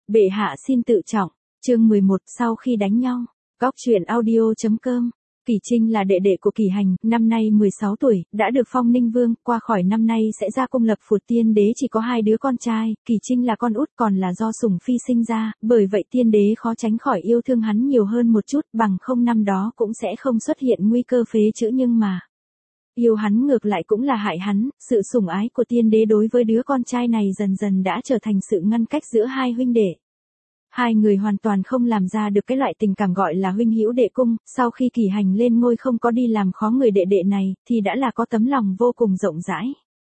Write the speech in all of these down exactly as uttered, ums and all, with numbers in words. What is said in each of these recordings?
Bệ hạ xin tự trọng. Chương mười một sau khi đánh nhau. Góc truyện audio.com. Kỷ Trinh là đệ đệ của Kỷ Hành, năm nay mười sáu tuổi, đã được phong ninh vương, qua khỏi năm nay sẽ ra cung lập Phụt Tiên Đế chỉ có hai đứa con trai, Kỷ Trinh là con út còn là do sủng phi sinh ra, bởi vậy Tiên Đế khó tránh khỏi yêu thương hắn nhiều hơn một chút, bằng không năm đó cũng sẽ không xuất hiện nguy cơ phế chữ nhưng mà. Yêu hắn ngược lại cũng là hại hắn, sự sủng ái của Tiên Đế đối với đứa con trai này dần dần đã trở thành sự ngăn cách giữa hai huynh đệ. Hai người hoàn toàn không làm ra được cái loại tình cảm gọi là huynh hữu đệ cung, sau khi Kỷ Hành lên ngôi không có đi làm khó người đệ đệ này, thì đã là có tấm lòng vô cùng rộng rãi.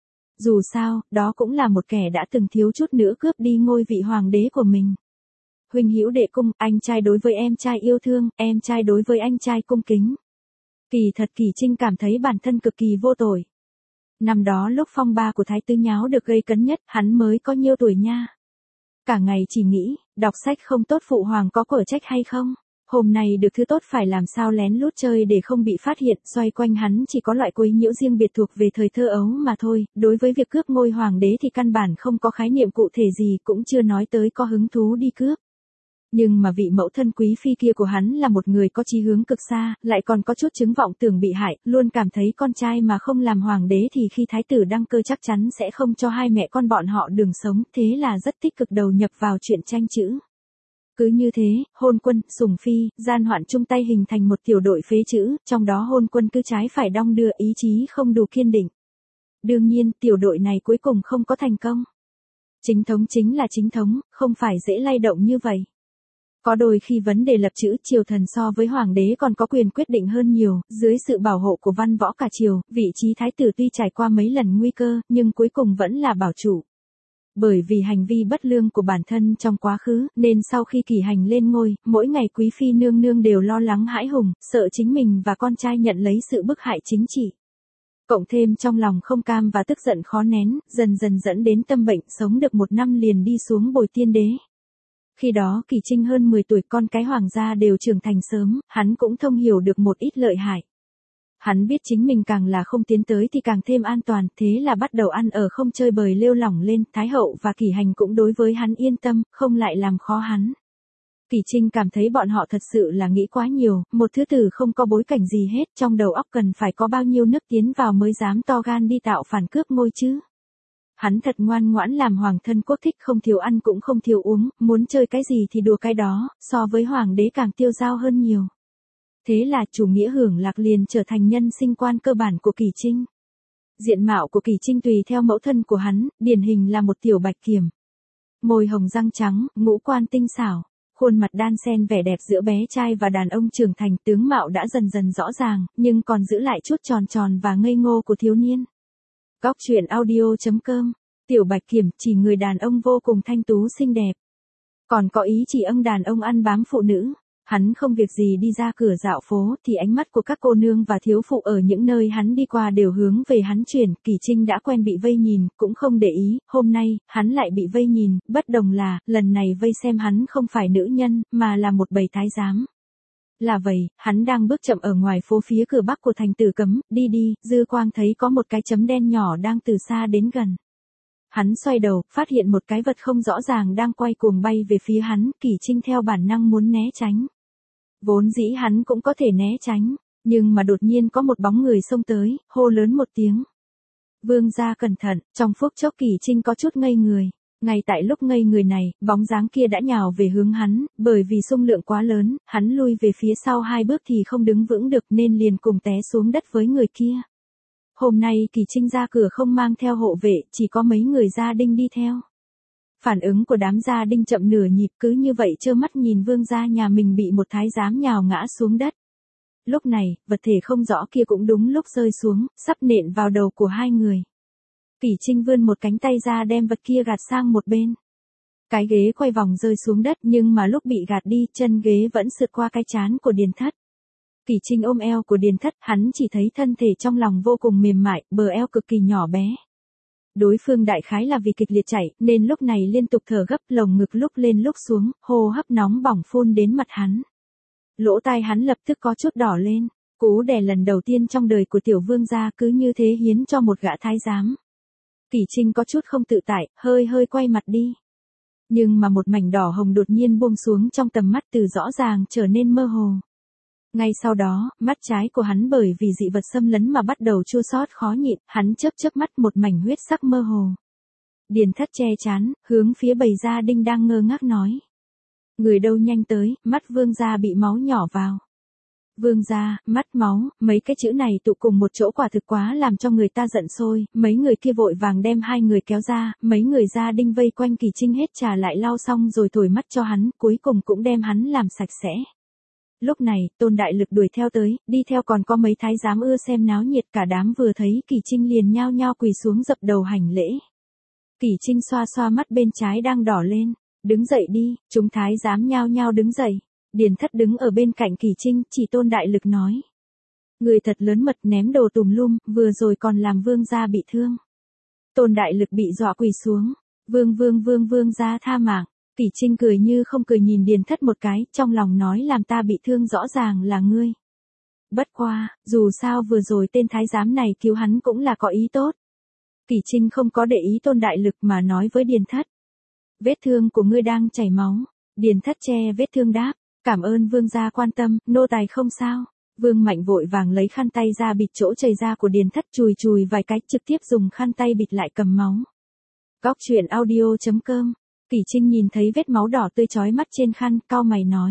Dù sao, đó cũng là một kẻ đã từng thiếu chút nữa cướp đi ngôi vị hoàng đế của mình. Huynh hữu đệ cung, anh trai đối với em trai yêu thương, em trai đối với anh trai cung kính. Kỳ thật Kỷ Trinh cảm thấy bản thân cực kỳ vô tội. Năm đó lúc phong ba của Thái Tứ nháo được gây cấn nhất, hắn mới có nhiêu tuổi nha. Cả ngày chỉ nghĩ, đọc sách không tốt phụ hoàng có cở trách hay không? Hôm nay được thứ tốt phải làm sao lén lút chơi để không bị phát hiện, xoay quanh hắn chỉ có loại quấy nhiễu riêng biệt thuộc về thời thơ ấu mà thôi, đối với việc cướp ngôi hoàng đế thì căn bản không có khái niệm cụ thể gì cũng chưa nói tới có hứng thú đi cướp. Nhưng mà vị mẫu thân quý phi kia của hắn là một người có chí hướng cực xa, lại còn có chút chứng vọng tưởng bị hại, luôn cảm thấy con trai mà không làm hoàng đế thì khi thái tử đăng cơ chắc chắn sẽ không cho hai mẹ con bọn họ đường sống, thế là rất tích cực đầu nhập vào chuyện tranh chữ. Cứ như thế, Hôn Quân, Sủng Phi, Gian Hoạn chung tay hình thành một tiểu đội phế chữ, trong đó Hôn Quân cứ trái phải đong đưa ý chí không đủ kiên định. Đương nhiên, tiểu đội này cuối cùng không có thành công. Chính thống chính là chính thống, không phải dễ lay động như vậy. Có đôi khi vấn đề lập chữ triều thần so với hoàng đế còn có quyền quyết định hơn nhiều, dưới sự bảo hộ của văn võ cả triều, vị trí thái tử tuy trải qua mấy lần nguy cơ, nhưng cuối cùng vẫn là bảo chủ. Bởi vì hành vi bất lương của bản thân trong quá khứ, nên sau khi Kỷ Hành lên ngôi, mỗi ngày quý phi nương nương đều lo lắng hãi hùng, sợ chính mình và con trai nhận lấy sự bức hại chính trị. Cộng thêm trong lòng không cam và tức giận khó nén, dần dần dẫn đến tâm bệnh, sống được một năm liền đi xuống bồi tiên đế. Khi đó Kỷ Trinh hơn mười tuổi, con cái hoàng gia đều trưởng thành sớm, hắn cũng thông hiểu được một ít lợi hại. Hắn biết chính mình càng là không tiến tới thì càng thêm an toàn, thế là bắt đầu ăn ở không chơi bời lêu lỏng lên, Thái hậu và Kỷ Hành cũng đối với hắn yên tâm, không lại làm khó hắn. Kỷ Trinh cảm thấy bọn họ thật sự là nghĩ quá nhiều, một thứ tử không có bối cảnh gì hết, trong đầu óc cần phải có bao nhiêu nước tiến vào mới dám to gan đi tạo phản cướp ngôi chứ. Hắn thật ngoan ngoãn làm hoàng thân quốc thích, không thiếu ăn cũng không thiếu uống, muốn chơi cái gì thì đùa cái đó, so với hoàng đế càng tiêu dao hơn nhiều. Thế là chủ nghĩa hưởng lạc liền trở thành nhân sinh quan cơ bản của Kỷ Trinh. Diện mạo của Kỷ Trinh tùy theo mẫu thân của hắn, điển hình là một tiểu bạch kiểm. Môi hồng răng trắng, ngũ quan tinh xảo, khuôn mặt đan xen vẻ đẹp giữa bé trai và đàn ông trưởng thành, tướng mạo đã dần dần rõ ràng, nhưng còn giữ lại chút tròn tròn và ngây ngô của thiếu niên. Góc truyện audio.com. Tiểu bạch kiểm chỉ người đàn ông vô cùng thanh tú xinh đẹp. Còn có ý chỉ ông đàn ông ăn bám phụ nữ. Hắn không việc gì đi ra cửa dạo phố thì ánh mắt của các cô nương và thiếu phụ ở những nơi hắn đi qua đều hướng về hắn chuyển. Kỷ Trinh đã quen bị vây nhìn, cũng không để ý, hôm nay, hắn lại bị vây nhìn, bất đồng là, lần này vây xem hắn không phải nữ nhân, mà là một bầy thái giám. Là vậy, hắn đang bước chậm ở ngoài phố phía cửa bắc của thành Tử Cấm, đi đi, dư quang thấy có một cái chấm đen nhỏ đang từ xa đến gần. Hắn xoay đầu, phát hiện một cái vật không rõ ràng đang quay cuồng bay về phía hắn, Kỷ Trinh theo bản năng muốn né tránh. Vốn dĩ hắn cũng có thể né tránh, nhưng mà đột nhiên có một bóng người xông tới, hô lớn một tiếng. Vương gia cẩn thận, trong phút chốc Kỷ Trinh có chút ngây người. Ngay tại lúc ngây người này, bóng dáng kia đã nhào về hướng hắn, bởi vì xung lượng quá lớn, hắn lui về phía sau hai bước thì không đứng vững được nên liền cùng té xuống đất với người kia. Hôm nay Kỷ Trinh ra cửa không mang theo hộ vệ, chỉ có mấy người gia đình đi theo. Phản ứng của đám gia đình chậm nửa nhịp, cứ như vậy trơ mắt nhìn vương gia nhà mình bị một thái giám nhào ngã xuống đất. Lúc này, vật thể không rõ kia cũng đúng lúc rơi xuống, sắp nện vào đầu của hai người. Kỷ Trinh vươn một cánh tay ra đem vật kia gạt sang một bên. Cái ghế quay vòng rơi xuống đất nhưng mà lúc bị gạt đi, chân ghế vẫn sượt qua cái trán của Điền Thất. Kỷ Trinh ôm eo của Điền Thất, hắn chỉ thấy thân thể trong lòng vô cùng mềm mại, bờ eo cực kỳ nhỏ bé. Đối phương đại khái là vì kịch liệt chảy, nên lúc này liên tục thở gấp, lồng ngực lúc lên lúc xuống, hô hấp nóng bỏng phun đến mặt hắn. Lỗ tai hắn lập tức có chút đỏ lên, cú đè lần đầu tiên trong đời của tiểu vương gia cứ như thế hiến cho một gã thái giám. Kỷ Trinh có chút không tự tại, hơi hơi quay mặt đi. Nhưng mà một mảnh đỏ hồng đột nhiên buông xuống trong tầm mắt từ rõ ràng trở nên mơ hồ. Ngay sau đó, mắt trái của hắn bởi vì dị vật xâm lấn mà bắt đầu chua xót khó nhịn, hắn chớp chớp mắt một mảnh huyết sắc mơ hồ. Điền Thất che chán, hướng phía bầy gia đinh đang ngơ ngác nói. Người đâu nhanh tới, mắt vương gia bị máu nhỏ vào. Vương gia, mắt máu, mấy cái chữ này tụ cùng một chỗ quả thực quá làm cho người ta giận sôi, mấy người kia vội vàng đem hai người kéo ra, mấy người gia đinh vây quanh Kỳ Trinh hết trà lại lau xong rồi thổi mắt cho hắn, cuối cùng cũng đem hắn làm sạch sẽ. Lúc này, Tôn Đại Lực đuổi theo tới, đi theo còn có mấy thái giám ưa xem náo nhiệt, cả đám vừa thấy Kỳ Trinh liền nhao nhao quỳ xuống dập đầu hành lễ. Kỳ Trinh xoa xoa mắt bên trái đang đỏ lên, đứng dậy đi, chúng thái giám nhao nhao đứng dậy. Điền Thất đứng ở bên cạnh Kỳ Trinh, chỉ Tôn Đại Lực nói. Người thật lớn mật ném đồ tùm lum, vừa rồi còn làm vương gia bị thương. Tôn Đại Lực bị dọa quỳ xuống, vương vương vương vương gia tha mạng. Kỳ Trinh cười như không cười nhìn Điền Thất một cái, trong lòng nói làm ta bị thương rõ ràng là ngươi. Bất qua, dù sao vừa rồi tên thái giám này cứu hắn cũng là có ý tốt. Kỳ Trinh không có để ý Tôn Đại Lực mà nói với Điền Thất. Vết thương của ngươi đang chảy máu. Điền Thất che vết thương đáp. Cảm ơn vương gia quan tâm, nô tài không sao. Vương Mạnh vội vàng lấy khăn tay ra bịt chỗ chảy ra của Điền Thất, chùi chùi vài cái, trực tiếp dùng khăn tay bịt lại cầm máu. Góc truyện audio chấm com. Kỳ Trinh nhìn thấy vết máu đỏ tươi chói mắt trên khăn, cau mày nói.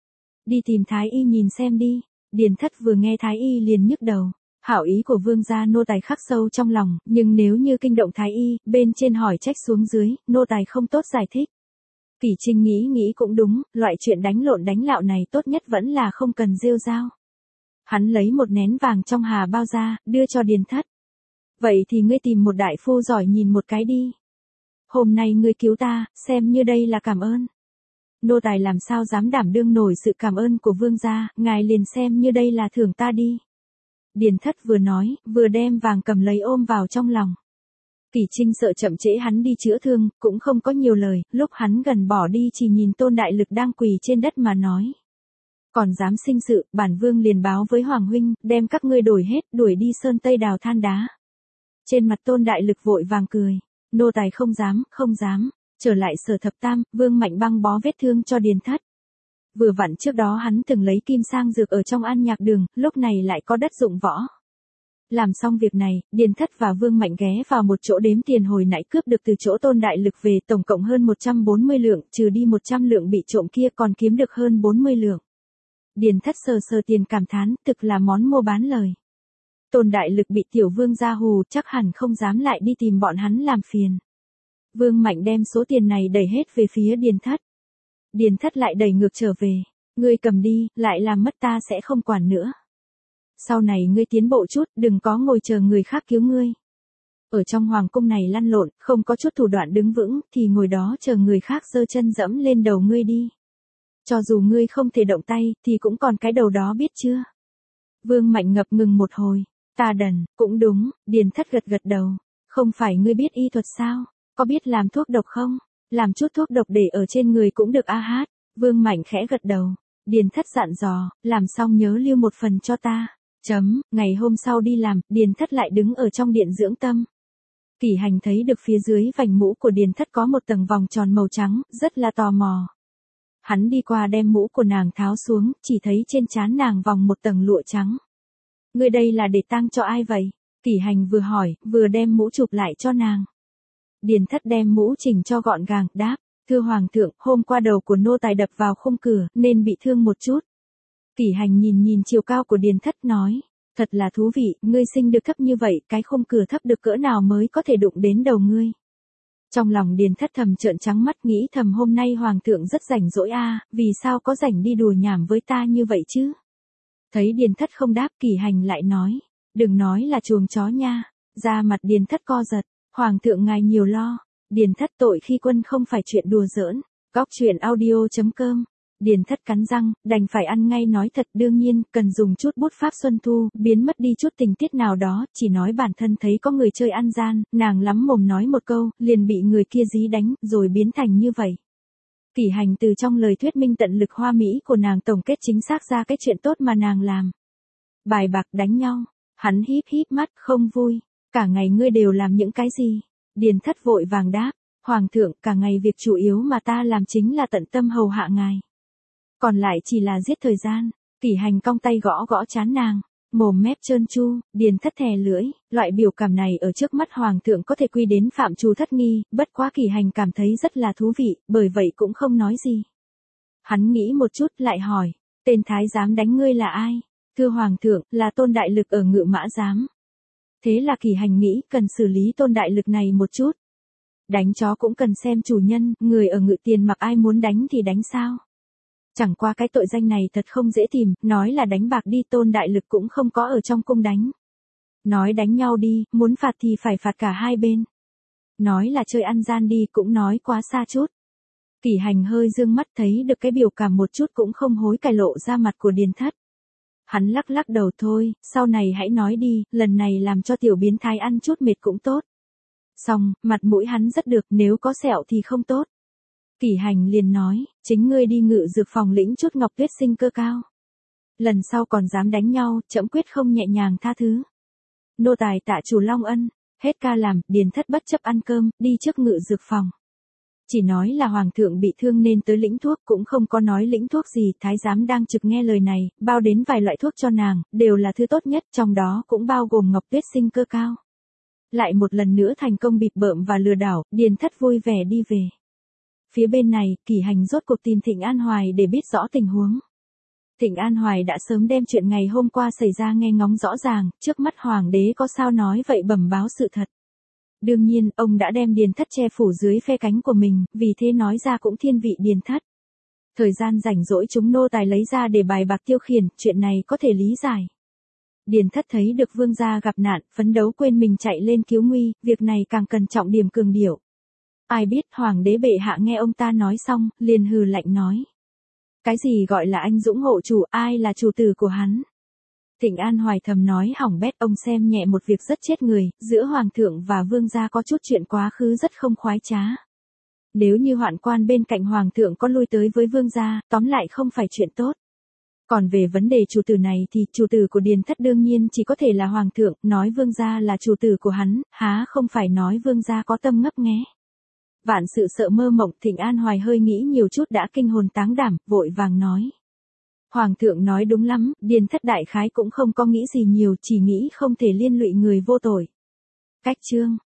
Đi tìm thái y nhìn xem đi. Điền Thất vừa nghe thái y liền nhức đầu. Hảo ý của vương gia nô tài khắc sâu trong lòng, nhưng nếu như kinh động thái y, bên trên hỏi trách xuống dưới, nô tài không tốt giải thích. Kỳ Trinh nghĩ nghĩ cũng đúng, loại chuyện đánh lộn đánh lạo này tốt nhất vẫn là không cần rêu rao. Hắn lấy một nén vàng trong hà bao ra, đưa cho Điền Thất. Vậy thì ngươi tìm một đại phu giỏi nhìn một cái đi. Hôm nay ngươi cứu ta, xem như đây là cảm ơn. Nô tài làm sao dám đảm đương nổi sự cảm ơn của vương gia, ngài liền xem như đây là thưởng ta đi. Điền Thất vừa nói, vừa đem vàng cầm lấy ôm vào trong lòng. Kỳ Trinh sợ chậm trễ hắn đi chữa thương, cũng không có nhiều lời, lúc hắn gần bỏ đi chỉ nhìn Tôn Đại Lực đang quỳ trên đất mà nói. Còn dám sinh sự, bản vương liền báo với Hoàng huynh, đem các ngươi đổi hết, đuổi đi sơn tây đào than đá. Trên mặt Tôn Đại Lực vội vàng cười, nô tài không dám, không dám, trở lại Sở Thập Tam, Vương Mạnh băng bó vết thương cho Điền Thất. Vừa vặn trước đó hắn từng lấy kim sang dược ở trong An Nhạc Đường, lúc này lại có đất dụng võ. Làm xong việc này, Điền Thất và Vương Mạnh ghé vào một chỗ đếm tiền hồi nãy cướp được từ chỗ Tôn Đại Lực về, tổng cộng hơn một trăm bốn mươi lượng, trừ đi một trăm lượng bị trộm kia còn kiếm được hơn bốn mươi lượng. Điền Thất sờ sờ tiền cảm thán, thực là món mua bán lời. Tôn Đại Lực bị tiểu vương gia hù, chắc hẳn không dám lại đi tìm bọn hắn làm phiền. Vương Mạnh đem số tiền này đẩy hết về phía Điền Thất. Điền Thất lại đẩy ngược trở về, ngươi cầm đi, lại làm mất ta sẽ không quản nữa. Sau này ngươi tiến bộ chút, đừng có ngồi chờ người khác cứu ngươi. Ở trong hoàng cung này lăn lộn, không có chút thủ đoạn đứng vững, thì ngồi đó chờ người khác giơ chân dẫm lên đầu ngươi đi. Cho dù ngươi không thể động tay, thì cũng còn cái đầu đó biết chưa? Vương Mạnh ngập ngừng một hồi, ta đần, cũng đúng, Điền Thất gật gật đầu. Không phải ngươi biết y thuật sao? Có biết làm thuốc độc không? Làm chút thuốc độc để ở trên người cũng được a hát. Vương Mạnh khẽ gật đầu. Điền Thất dặn dò, làm xong nhớ lưu một phần cho ta. Chấm, ngày hôm sau đi làm, Điền Thất lại đứng ở trong điện dưỡng tâm. Kỷ Hành thấy được phía dưới vành mũ của Điền Thất có một tầng vòng tròn màu trắng, rất là tò mò. Hắn đi qua đem mũ của nàng tháo xuống, chỉ thấy trên trán nàng vòng một tầng lụa trắng. Ngươi đây là để tang cho ai vậy? Kỷ Hành vừa hỏi, vừa đem mũ chụp lại cho nàng. Điền Thất đem mũ chỉnh cho gọn gàng, đáp, thưa hoàng thượng, hôm qua đầu của nô tài đập vào khung cửa, nên bị thương một chút. Kỷ Hành nhìn nhìn chiều cao của Điền Thất nói, thật là thú vị, ngươi sinh được thấp như vậy, cái khung cửa thấp được cỡ nào mới có thể đụng đến đầu ngươi. Trong lòng Điền Thất thầm trợn trắng mắt nghĩ thầm hôm nay hoàng thượng rất rảnh rỗi a, vì sao có rảnh đi đùa nhảm với ta như vậy chứ? Thấy Điền Thất không đáp, Kỷ Hành lại nói, đừng nói là chuồng chó nha. Da mặt Điền Thất co giật, hoàng thượng ngài nhiều lo. Điền Thất tội khi quân không phải chuyện đùa giỡn. Góc truyện audio chấm com. Điền Thất cắn răng, đành phải ăn ngay nói thật, đương nhiên, cần dùng chút bút pháp xuân thu, biến mất đi chút tình tiết nào đó, chỉ nói bản thân thấy có người chơi ăn gian, nàng lắm mồm nói một câu, liền bị người kia dí đánh, rồi biến thành như vậy. Kỷ Hành từ trong lời thuyết minh tận lực hoa mỹ của nàng tổng kết chính xác ra cái chuyện tốt mà nàng làm. Bài bạc đánh nhau, hắn híp híp mắt, không vui, cả ngày ngươi đều làm những cái gì? Điền Thất vội vàng đáp, Hoàng thượng, cả ngày việc chủ yếu mà ta làm chính là tận tâm hầu hạ ngài. Còn lại chỉ là giết thời gian. Kỷ Hành cong tay gõ gõ trán nàng. Mồm mép trơn tru, Điền Thất thè lưỡi, loại biểu cảm này ở trước mắt Hoàng thượng có thể quy đến phạm trù thất nghi, bất quá Kỷ Hành cảm thấy rất là thú vị, bởi vậy cũng không nói gì. Hắn nghĩ một chút lại hỏi, tên thái giám đánh ngươi là ai? Thưa Hoàng thượng, là Tôn Đại Lực ở Ngự Mã Giám. Thế là Kỷ Hành nghĩ cần xử lý Tôn Đại Lực này một chút. Đánh chó cũng cần xem chủ nhân, người ở Ngự Tiền Mặc ai muốn đánh thì đánh sao? Chẳng qua cái tội danh này thật không dễ tìm, nói là đánh bạc đi Tôn Đại Lực cũng không có ở trong cung đánh. Nói đánh nhau đi, muốn phạt thì phải phạt cả hai bên. Nói là chơi ăn gian đi cũng nói quá xa chút. Kỷ Hành hơi dương mắt thấy được cái biểu cảm một chút cũng không hối cải lộ ra mặt của Điền Thất. Hắn lắc lắc đầu thôi, sau này hãy nói đi, lần này làm cho tiểu biến thái ăn chút mệt cũng tốt. Xong, mặt mũi hắn rất được, nếu có sẹo thì không tốt. Kỷ Hành liền nói, chính ngươi đi Ngự Dược phòng lĩnh chút ngọc tuyết sinh cơ cao. Lần sau còn dám đánh nhau, trẫm quyết không nhẹ nhàng tha thứ. Nô tài tạ chủ Long ân, hết ca làm, Điền Thất bất chấp ăn cơm, đi trước Ngự Dược phòng. Chỉ nói là Hoàng thượng bị thương nên tới lĩnh thuốc, cũng không có nói lĩnh thuốc gì, thái giám đang trực nghe lời này, bao đến vài loại thuốc cho nàng, đều là thứ tốt nhất, trong đó cũng bao gồm ngọc tuyết sinh cơ cao. Lại một lần nữa thành công bịp bợm và lừa đảo, Điền Thất vui vẻ đi về. Phía bên này, Kỷ Hành rốt cuộc tìm Thịnh An Hoài để biết rõ tình huống. Thịnh An Hoài đã sớm đem chuyện ngày hôm qua xảy ra nghe ngóng rõ ràng, trước mắt Hoàng đế có sao nói vậy bẩm báo sự thật. Đương nhiên, ông đã đem Điền Thất che phủ dưới phe cánh của mình, vì thế nói ra cũng thiên vị Điền Thất. Thời gian rảnh rỗi chúng nô tài lấy ra để bài bạc tiêu khiển, chuyện này có thể lý giải. Điền Thất thấy được vương gia gặp nạn, phấn đấu quên mình chạy lên cứu nguy, việc này càng cần trọng điểm cường điệu. Ai biết Hoàng đế bệ hạ nghe ông ta nói xong, liền hừ lạnh nói. Cái gì gọi là anh dũng hộ chủ, ai là chủ tử của hắn? Thịnh An Hoài thầm nói hỏng bét, ông xem nhẹ một việc rất chết người, giữa Hoàng thượng và vương gia có chút chuyện quá khứ rất không khoái trá. Nếu như hoạn quan bên cạnh Hoàng thượng có lui tới với vương gia, tóm lại không phải chuyện tốt. Còn về vấn đề chủ tử này thì chủ tử của Điền Thất đương nhiên chỉ có thể là Hoàng thượng, nói vương gia là chủ tử của hắn, há không phải nói vương gia có tâm ngấp nghé. Vạn sự sợ mơ mộng, Thịnh An Hoài hơi nghĩ nhiều chút đã kinh hồn táng đảm, vội vàng nói. Hoàng thượng nói đúng lắm, Điền Thất đại khái cũng không có nghĩ gì nhiều, chỉ nghĩ không thể liên lụy người vô tội. Cách chương